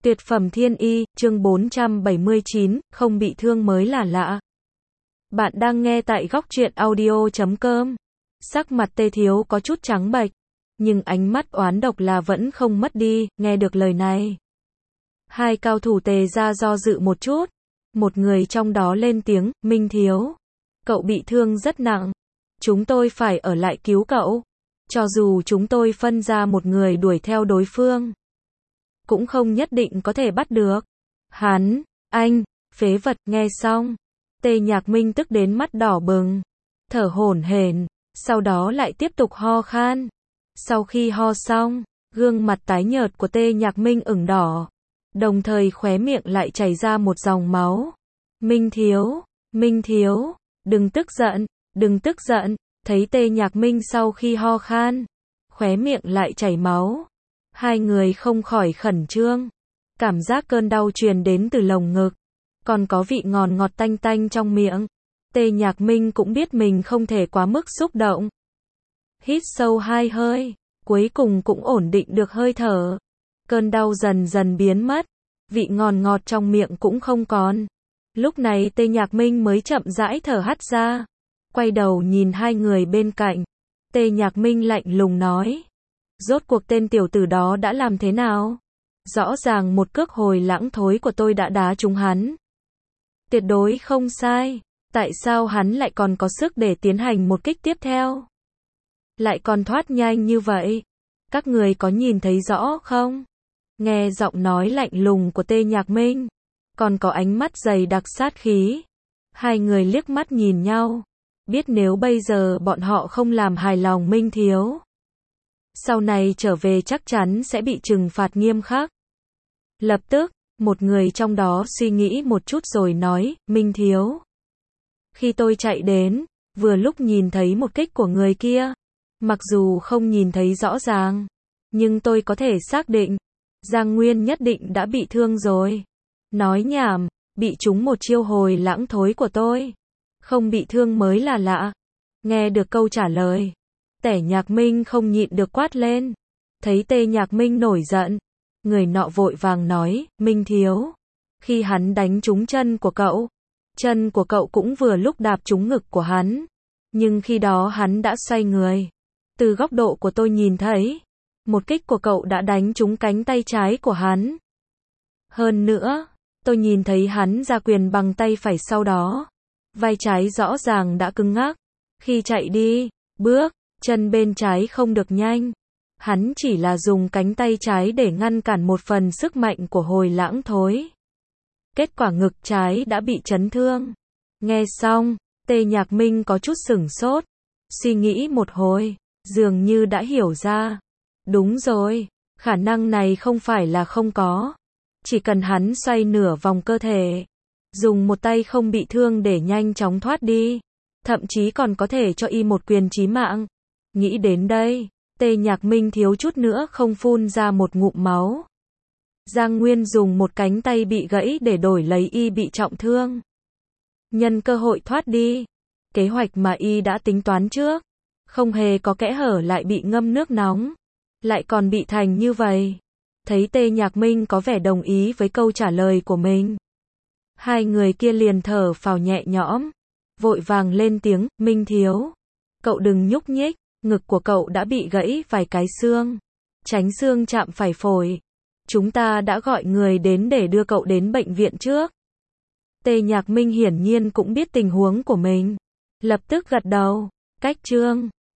Tuyệt phẩm thiên y, chương 479, không bị thương mới là lạ. Bạn đang nghe tại góc truyện audio.com. Sắc mặt Tê Thiếu có chút trắng bệch, nhưng ánh mắt oán độc là vẫn không mất đi, nghe được lời này. Hai cao thủ Tề ra do dự một chút, một người trong đó lên tiếng, Minh Thiếu. Cậu bị thương rất nặng, chúng tôi phải ở lại cứu cậu. Cho dù chúng tôi phân ra một người đuổi theo đối phương, cũng không nhất định có thể bắt được. Anh, phế vật, nghe xong. Tề Nhạc Minh tức đến mắt đỏ bừng, thở hổn hển, sau đó lại tiếp tục ho khan. Sau khi ho xong, gương mặt tái nhợt của Tề Nhạc Minh ửng đỏ, đồng thời khóe miệng lại chảy ra một dòng máu. Minh Thiếu, đừng tức giận, thấy Tề Nhạc Minh sau khi ho khan, khóe miệng lại chảy máu. Hai người không khỏi khẩn trương, cảm giác cơn đau truyền đến từ lồng ngực, còn có vị ngọt ngọt tanh tanh trong miệng. Tề Nhạc Minh cũng biết mình không thể quá mức xúc động. Hít sâu 2 hơi, cuối cùng cũng ổn định được hơi thở. Cơn đau dần dần biến mất, vị ngọt ngọt trong miệng cũng không còn. Lúc này Tề Nhạc Minh mới chậm rãi thở hắt ra, quay đầu nhìn hai người bên cạnh. Tề Nhạc Minh lạnh lùng nói, rốt cuộc tên tiểu tử đó đã làm thế nào? Rõ ràng một cước hồi lãng thối của tôi đã đá trúng hắn. Tuyệt đối không sai. Tại sao hắn lại còn có sức để tiến hành một kích tiếp theo? Lại còn thoát nhanh như vậy? Các người có nhìn thấy rõ không? Nghe giọng nói lạnh lùng của Tề Nhạc Minh, còn có ánh mắt dày đặc sát khí. Hai người liếc mắt nhìn nhau, biết nếu bây giờ bọn họ không làm hài lòng Minh Thiếu, sau này trở về chắc chắn sẽ bị trừng phạt nghiêm khắc. Lập tức, một người trong đó suy nghĩ một chút rồi nói, Minh Thiếu. Khi tôi chạy đến, vừa lúc nhìn thấy một kích của người kia. Mặc dù không nhìn thấy rõ ràng, nhưng tôi có thể xác định, Giang Nguyên nhất định đã bị thương rồi. Nói nhảm, bị trúng một chiêu hồi lãng thối của tôi. Không bị thương mới là lạ. Nghe được câu trả lời, Tề Nhạc Minh không nhịn được quát lên. Thấy Tề Nhạc Minh nổi giận, người nọ vội vàng nói, Minh Thiếu. Khi hắn đánh trúng chân của cậu cũng vừa lúc đạp trúng ngực của hắn. Nhưng khi đó hắn đã xoay người. Từ góc độ của tôi nhìn thấy, một kích của cậu đã đánh trúng cánh tay trái của hắn. Hơn nữa, tôi nhìn thấy hắn ra quyền bằng tay phải sau đó. Vai trái rõ ràng đã cứng ngắc. Khi chạy đi, bước, chân bên trái không được nhanh. Hắn chỉ là dùng cánh tay trái để ngăn cản một phần sức mạnh của hồi lãng thối. Kết quả ngực trái đã bị chấn thương. Nghe xong, Tề Nhạc Minh có chút sửng sốt. Suy nghĩ một hồi, dường như đã hiểu ra. Đúng rồi, khả năng này không phải là không có. Chỉ cần hắn xoay nửa vòng cơ thể, dùng một tay không bị thương để nhanh chóng thoát đi, thậm chí còn có thể cho y một quyền chí mạng. Nghĩ đến đây, Tề Nhạc Minh thiếu chút nữa không phun ra một ngụm máu. Giang Nguyên dùng một cánh tay bị gãy để đổi lấy y bị trọng thương. Nhân cơ hội thoát đi. Kế hoạch mà y đã tính toán trước, không hề có kẽ hở lại bị ngâm nước nóng. Lại còn bị thành như vậy. Thấy Tề Nhạc Minh có vẻ đồng ý với câu trả lời của mình, hai người kia liền thở phào nhẹ nhõm, vội vàng lên tiếng, Minh Thiếu. Cậu đừng nhúc nhích, ngực của cậu đã bị gãy vài cái xương. Tránh xương chạm phải phổi. Chúng ta đã gọi người đến để đưa cậu đến bệnh viện trước. Tề Nhạc Minh hiển nhiên cũng biết tình huống của mình. Lập tức gật đầu. Cách trương.